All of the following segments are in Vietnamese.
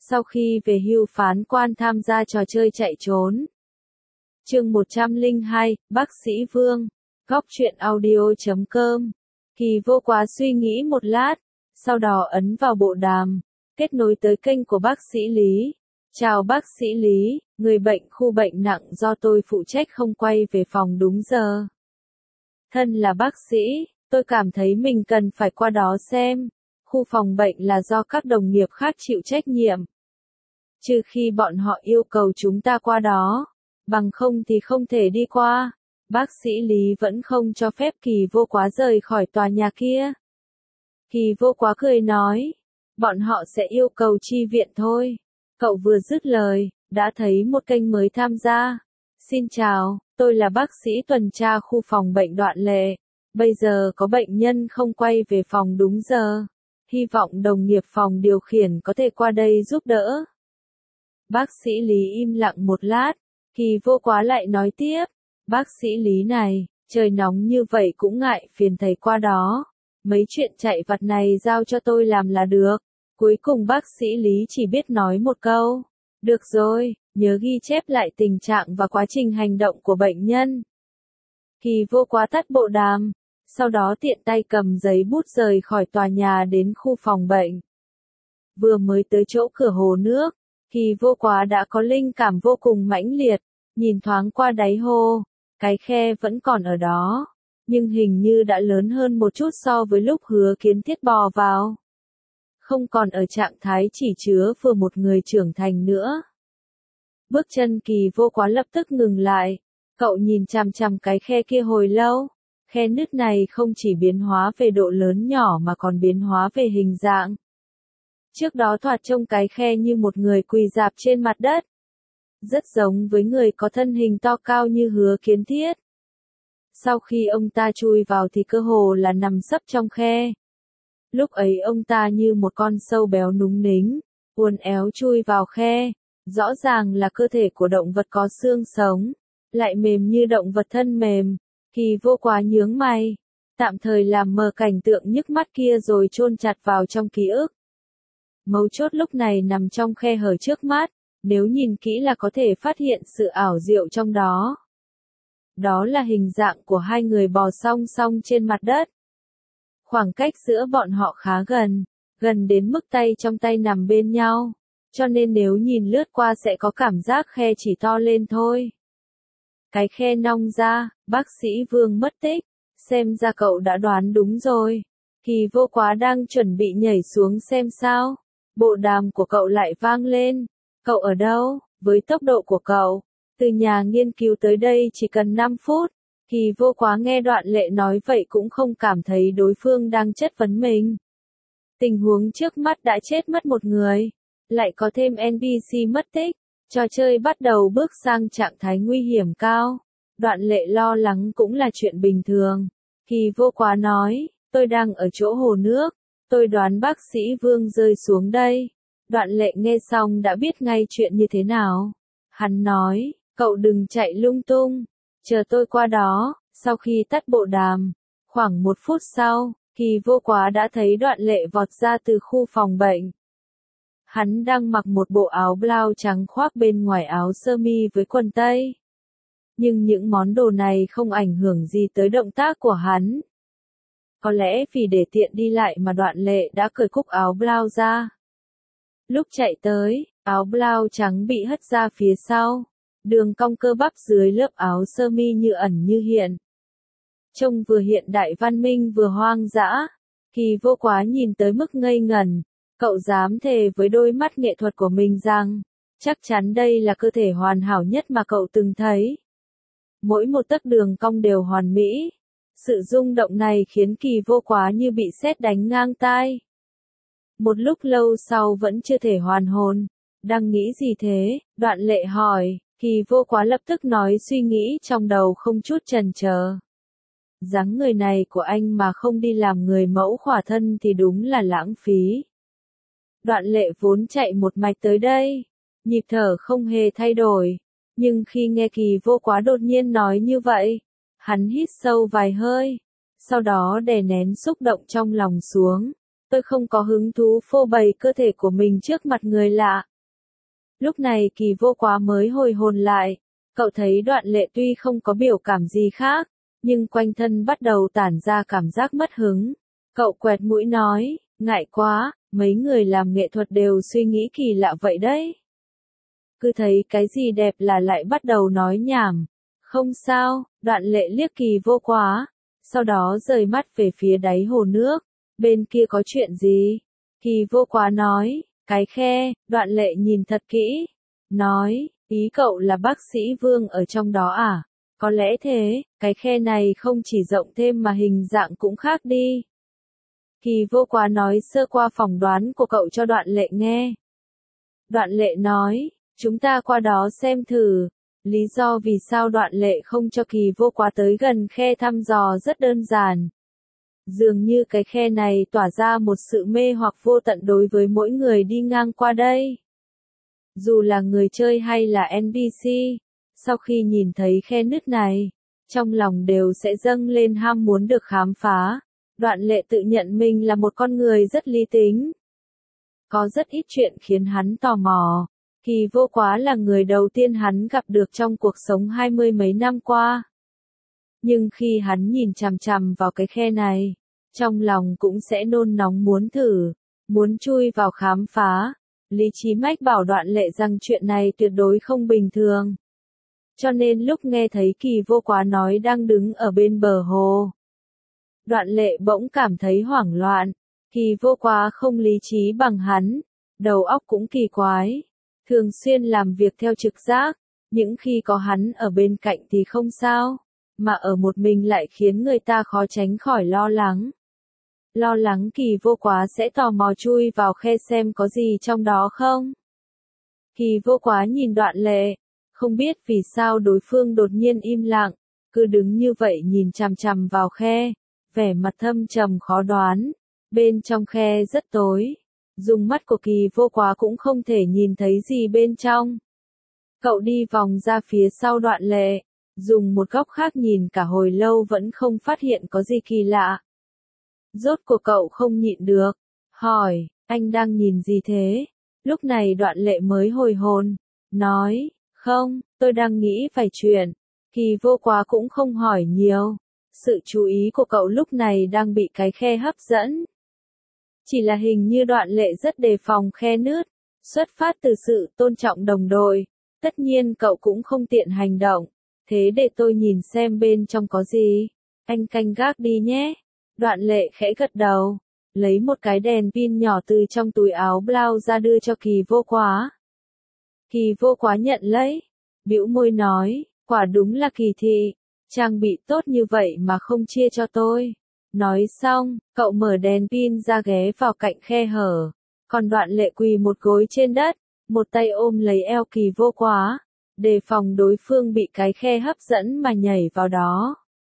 Sau khi về hưu phán quan tham gia trò chơi chạy trốn. Chương 102, Bác sĩ Vương. Góc truyện audio.com. Kỳ Vô Quá suy nghĩ một lát, sau đó ấn vào bộ đàm, kết nối tới kênh của bác sĩ Lý. Chào bác sĩ Lý, người bệnh khu bệnh nặng do tôi phụ trách không quay về phòng đúng giờ. Thân là bác sĩ, tôi cảm thấy mình cần phải qua đó xem. Khu phòng bệnh là do các đồng nghiệp khác chịu trách nhiệm. Trừ khi bọn họ yêu cầu chúng ta qua đó, bằng không thì không thể đi qua. Bác sĩ Lý vẫn không cho phép Kỳ Vô Quá rời khỏi tòa nhà kia. Kỳ Vô Quá cười nói, bọn họ sẽ yêu cầu chi viện thôi. Cậu vừa dứt lời, đã thấy một kênh mới tham gia. Xin chào, tôi là bác sĩ tuần tra khu phòng bệnh Đoạn Lệ. Bây giờ có bệnh nhân không quay về phòng đúng giờ. Hy vọng đồng nghiệp phòng điều khiển có thể qua đây giúp đỡ. Bác sĩ Lý im lặng một lát, Kỳ Vô Quá lại nói tiếp. Bác sĩ Lý này, trời nóng như vậy cũng ngại phiền thầy qua đó. Mấy chuyện chạy vặt này giao cho tôi làm là được. Cuối cùng bác sĩ Lý chỉ biết nói một câu. Được rồi, nhớ ghi chép lại tình trạng và quá trình hành động của bệnh nhân. Kỳ Vô Quá tắt bộ đàm, sau đó tiện tay cầm giấy bút rời khỏi tòa nhà đến khu phòng bệnh. Vừa mới tới chỗ cửa hồ nước, Kỳ Vô Quá đã có linh cảm vô cùng mãnh liệt, nhìn thoáng qua đáy hồ, cái khe vẫn còn ở đó, nhưng hình như đã lớn hơn một chút so với lúc Hứa Kiến Thiết bò vào. Không còn ở trạng thái chỉ chứa vừa một người trưởng thành nữa. Bước chân Kỳ Vô Quá lập tức ngừng lại, cậu nhìn chằm chằm cái khe kia hồi lâu. Khe nứt này không chỉ biến hóa về độ lớn nhỏ mà còn biến hóa về hình dạng. Trước đó thoạt trông cái khe như một người quỳ rạp trên mặt đất. Rất giống với người có thân hình to cao như Hứa Kiến Thiết. Sau khi ông ta chui vào thì cơ hồ là nằm sấp trong khe. Lúc ấy ông ta như một con sâu béo núng nính, uốn éo chui vào khe. Rõ ràng là cơ thể của động vật có xương sống, lại mềm như động vật thân mềm. Kỳ Vô Quá nhướng mày, tạm thời làm mờ cảnh tượng nhức mắt kia rồi chôn chặt vào trong ký ức. Mấu chốt lúc này nằm trong khe hở trước mắt, nếu nhìn kỹ là có thể phát hiện sự ảo diệu trong đó. Đó là hình dạng của hai người bò song song trên mặt đất. Khoảng cách giữa bọn họ khá gần, gần đến mức tay trong tay nằm bên nhau, cho nên nếu nhìn lướt qua sẽ có cảm giác khe chỉ to lên thôi. Cái khe nong ra, bác sĩ Vương mất tích, xem ra cậu đã đoán đúng rồi. Kỳ Vô Quá đang chuẩn bị nhảy xuống xem sao, bộ đàm của cậu lại vang lên. Cậu ở đâu? Với tốc độ của cậu, từ nhà nghiên cứu tới đây chỉ cần 5 phút. Kỳ Vô Quá nghe Đoạn Lệ nói vậy cũng không cảm thấy đối phương đang chất vấn mình. Tình huống trước mắt đã chết mất một người, lại có thêm NPC mất tích. Trò chơi bắt đầu bước sang trạng thái nguy hiểm cao. Đoạn Lệ lo lắng cũng là chuyện bình thường. Kỳ Vô Quá nói, tôi đang ở chỗ hồ nước, tôi đoán bác sĩ Vương rơi xuống đây. Đoạn Lệ nghe xong đã biết ngay chuyện như thế nào. Hắn nói, cậu đừng chạy lung tung, chờ tôi qua đó. Sau khi tắt bộ đàm, khoảng 1 phút sau, Kỳ Vô Quá đã thấy Đoạn Lệ vọt ra từ khu phòng bệnh. Hắn đang mặc một bộ áo blau trắng khoác bên ngoài áo sơ mi với quần tây. Nhưng những món đồ này không ảnh hưởng gì tới động tác của hắn. Có lẽ vì để tiện đi lại mà Đoạn Lệ đã cởi cúc áo blau ra. Lúc chạy tới, áo blau trắng bị hất ra phía sau. Đường cong cơ bắp dưới lớp áo sơ mi như ẩn như hiện. Trông vừa hiện đại văn minh vừa hoang dã. Kỳ Vô Quá nhìn tới mức ngây ngẩn. Cậu dám thề với đôi mắt nghệ thuật của mình rằng, chắc chắn đây là cơ thể hoàn hảo nhất mà cậu từng thấy. Mỗi một tấc đường cong đều hoàn mỹ. Sự rung động này khiến Kỳ Vô Quá như bị sét đánh ngang tai. Một lúc lâu sau vẫn chưa thể hoàn hồn. Đang nghĩ gì thế? Đoạn Lệ hỏi. Kỳ Vô Quá lập tức nói suy nghĩ trong đầu không chút chần chờ. Dáng người này của anh mà không đi làm người mẫu khỏa thân thì đúng là lãng phí. Đoạn Lệ vốn chạy một mạch tới đây, nhịp thở không hề thay đổi, nhưng khi nghe Kỳ Vô Quá đột nhiên nói như vậy, hắn hít sâu vài hơi, sau đó đè nén xúc động trong lòng xuống. Tôi không có hứng thú phô bày cơ thể của mình trước mặt người lạ, Lúc này Kỳ Vô Quá mới hồi hồn lại, cậu thấy Đoạn Lệ tuy không có biểu cảm gì khác, nhưng quanh thân bắt đầu tản ra cảm giác mất hứng. Cậu quẹt mũi nói, ngại quá, mấy người làm nghệ thuật đều suy nghĩ kỳ lạ vậy đấy. Cứ thấy cái gì đẹp là lại bắt đầu nói nhảm. Không sao, Đoạn Lệ liếc Kỳ Vô Quá, sau đó rời mắt về phía đáy hồ nước, bên kia có chuyện gì? Kỳ Vô Quá nói, cái khe. Đoạn Lệ nhìn thật kỹ, nói, ý cậu là bác sĩ Vương ở trong đó à? Có lẽ thế, cái khe này không chỉ rộng thêm mà hình dạng cũng khác đi. Kỳ Vô Quá nói sơ qua phỏng đoán của cậu cho Đoạn Lệ nghe. Đoạn Lệ nói, chúng ta qua đó xem thử. Lý do vì sao Đoạn Lệ không cho Kỳ Vô Quá tới gần khe thăm dò rất đơn giản. Dường như cái khe này tỏa ra một sự mê hoặc vô tận đối với mỗi người đi ngang qua đây. Dù là người chơi hay là NPC, sau khi nhìn thấy khe nứt này, trong lòng đều sẽ dâng lên ham muốn được khám phá. Đoạn Lệ tự nhận mình là một con người rất lý tính. Có rất ít chuyện khiến hắn tò mò. Kỳ Vô Quá là người đầu tiên hắn gặp được trong cuộc sống 20 mấy năm qua. Nhưng khi hắn nhìn chằm chằm vào cái khe này, trong lòng cũng sẽ nôn nóng muốn thử, muốn chui vào khám phá. Lý trí mách bảo Đoạn Lệ rằng chuyện này tuyệt đối không bình thường. Cho nên lúc nghe thấy Kỳ Vô Quá nói đang đứng ở bên bờ hồ, Đoạn Lệ bỗng cảm thấy hoảng loạn. Kỳ Vô Quá không lý trí bằng hắn, đầu óc cũng kỳ quái, thường xuyên làm việc theo trực giác, những khi có hắn ở bên cạnh thì không sao, mà ở một mình lại khiến người ta khó tránh khỏi lo lắng. Lo lắng Kỳ Vô Quá sẽ tò mò chui vào khe xem có gì trong đó không. Kỳ Vô Quá nhìn Đoạn Lệ, không biết vì sao đối phương đột nhiên im lặng, cứ đứng như vậy nhìn chằm chằm vào khe, vẻ mặt thâm trầm khó đoán. Bên trong khe rất tối, dùng mắt của Kỳ Vô Quá cũng không thể nhìn thấy gì bên trong. Cậu đi vòng ra phía sau Đoạn Lệ, dùng một góc khác nhìn cả hồi lâu vẫn không phát hiện có gì kỳ lạ. Rốt cuộc cậu không nhịn được, hỏi, anh đang nhìn gì thế? Lúc này Đoạn Lệ mới hồi hồn, nói, không, tôi đang nghĩ vài chuyện. Kỳ Vô Quá cũng không hỏi nhiều, sự chú ý của cậu lúc này đang bị cái khe hấp dẫn. Chỉ là hình như Đoạn Lệ rất đề phòng khe nứt, xuất phát từ sự tôn trọng đồng đội, tất nhiên cậu cũng không tiện hành động, thế để tôi nhìn xem bên trong có gì, anh canh gác đi nhé. Đoạn Lệ khẽ gật đầu, lấy một cái đèn pin nhỏ từ trong túi áo blau ra đưa cho Kỳ Vô Quá. Kỳ Vô Quá nhận lấy, bĩu môi nói, quả đúng là kỳ thị, trang bị tốt như vậy mà không chia cho tôi. Nói xong, cậu mở đèn pin ra ghé vào cạnh khe hở, còn Đoạn Lệ quỳ một gối trên đất, một tay ôm lấy eo Kỳ Vô Quá, đề phòng đối phương bị cái khe hấp dẫn mà nhảy vào đó.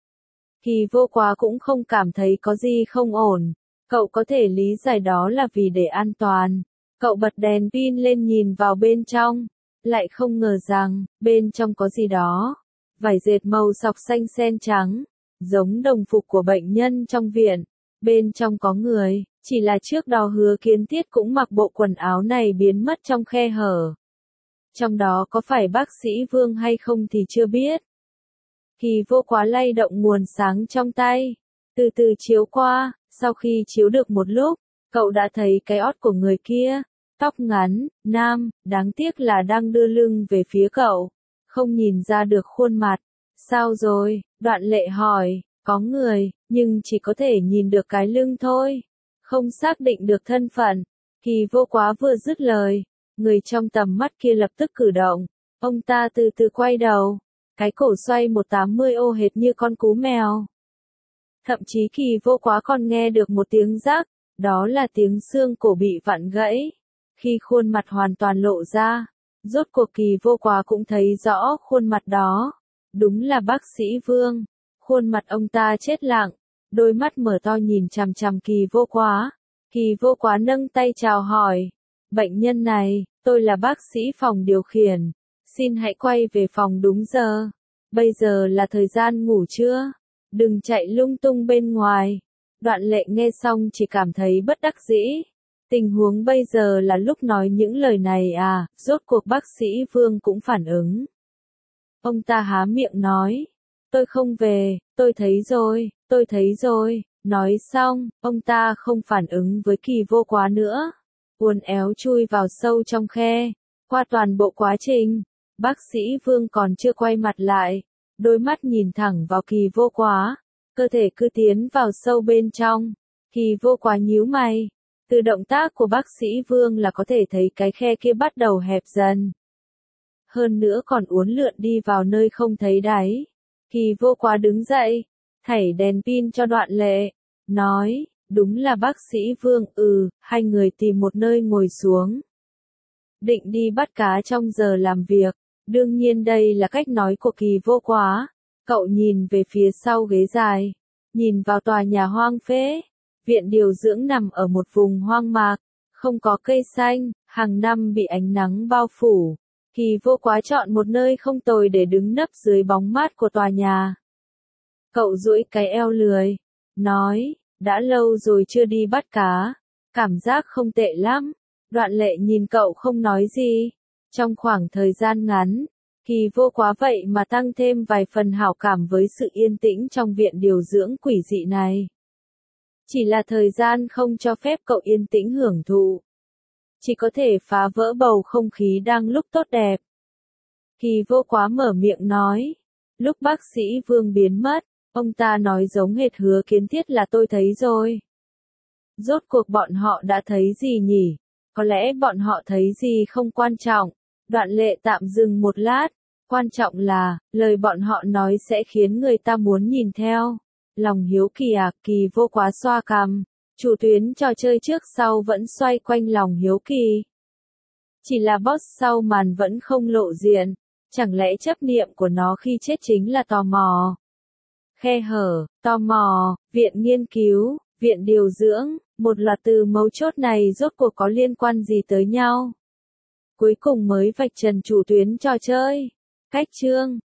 Kỳ Vô Quá cũng không cảm thấy có gì không ổn, cậu có thể lý giải đó là vì để an toàn. Cậu bật đèn pin lên nhìn vào bên trong, lại không ngờ rằng, bên trong có gì đó. Vải dệt màu sọc xanh sen trắng, giống đồng phục của bệnh nhân trong viện. Bên trong có người, chỉ là trước đó Hứa Kiến Thiết cũng mặc bộ quần áo này biến mất trong khe hở. Trong đó có phải bác sĩ Vương hay không thì chưa biết. Kỳ Vô Quá lay động nguồn sáng trong tay, từ từ chiếu qua, sau khi chiếu được một lúc, cậu đã thấy cái ót của người kia, tóc ngắn, nam, đáng tiếc là đang đưa lưng về phía cậu, không nhìn ra được khuôn mặt. Sao rồi? Đoạn Lệ hỏi, có người, nhưng chỉ có thể nhìn được cái lưng thôi, không xác định được thân phận. Kỳ Vô Quá vừa dứt lời, người trong tầm mắt kia lập tức cử động, ông ta từ từ quay đầu, cái cổ xoay 180 ô hệt như con cú mèo. Thậm chí Kỳ Vô Quá còn nghe được một tiếng rắc, đó là tiếng xương cổ bị vặn gãy. Khi khuôn mặt hoàn toàn lộ ra, rốt cuộc Kỳ Vô Quá cũng thấy rõ khuôn mặt đó. Đúng là bác sĩ Vương. Khuôn mặt ông ta chết lặng, đôi mắt mở to nhìn chằm chằm Kỳ Vô Quá. Kỳ Vô Quá nâng tay chào hỏi. Bệnh nhân này, tôi là bác sĩ phòng điều khiển. Xin hãy quay về phòng đúng giờ. Bây giờ là thời gian ngủ trưa. Đừng chạy lung tung bên ngoài. Đoạn Lệ nghe xong chỉ cảm thấy bất đắc dĩ. Tình huống bây giờ là lúc nói những lời này à, rốt cuộc bác sĩ Vương cũng phản ứng. Ông ta há miệng nói, tôi không về, tôi thấy rồi, nói xong, ông ta không phản ứng với Kỳ Vô Quá nữa, uốn éo chui vào sâu trong khe, qua toàn bộ quá trình, bác sĩ Vương còn chưa quay mặt lại, đôi mắt nhìn thẳng vào Kỳ Vô Quá, cơ thể cứ tiến vào sâu bên trong, Kỳ Vô Quá nhíu mày. Từ động tác của bác sĩ Vương là có thể thấy cái khe kia bắt đầu hẹp dần. Hơn nữa còn uốn lượn đi vào nơi không thấy đáy. Kỳ Vô Quá đứng dậy, thảy đèn pin cho Đoạn Lệ, nói, đúng là bác sĩ Vương, hai người tìm một nơi ngồi xuống. Định đi bắt cá trong giờ làm việc, đương nhiên đây là cách nói của Kỳ Vô Quá. Cậu nhìn về phía sau ghế dài, nhìn vào tòa nhà hoang phế. Viện điều dưỡng nằm ở một vùng hoang mạc, không có cây xanh, hàng năm bị ánh nắng bao phủ. Kỳ Vô Quá chọn một nơi không tồi để đứng nấp dưới bóng mát của tòa nhà. Cậu duỗi cái eo lười, nói, đã lâu rồi chưa đi bắt cá, cảm giác không tệ lắm. Đoạn Lệ nhìn cậu không nói gì. Trong khoảng thời gian ngắn, Kỳ Vô Quá vậy mà tăng thêm vài phần hảo cảm với sự yên tĩnh trong viện điều dưỡng quỷ dị này. Chỉ là thời gian không cho phép cậu yên tĩnh hưởng thụ. Chỉ có thể phá vỡ bầu không khí đang lúc tốt đẹp. Kỳ Vô Quá mở miệng nói. Lúc bác sĩ Vương biến mất, ông ta nói giống hệt Hứa Kiến Thiết là tôi thấy rồi. Rốt cuộc bọn họ đã thấy gì nhỉ? Có lẽ bọn họ thấy gì không quan trọng. Đoạn Lệ tạm dừng một lát. Quan trọng là, lời bọn họ nói sẽ khiến người ta muốn nhìn theo. Lòng hiếu kỳ à, Kỳ Vô Quá xoa cằm. Chủ tuyến trò chơi trước sau vẫn xoay quanh lòng hiếu kỳ. Chỉ là boss sau màn vẫn không lộ diện. Chẳng lẽ chấp niệm của nó khi chết chính là tò mò? Khe hở, tò mò, viện nghiên cứu, viện điều dưỡng, một loạt từ mấu chốt này rốt cuộc có liên quan gì tới nhau? Cuối cùng mới vạch trần chủ tuyến trò chơi. Cách chương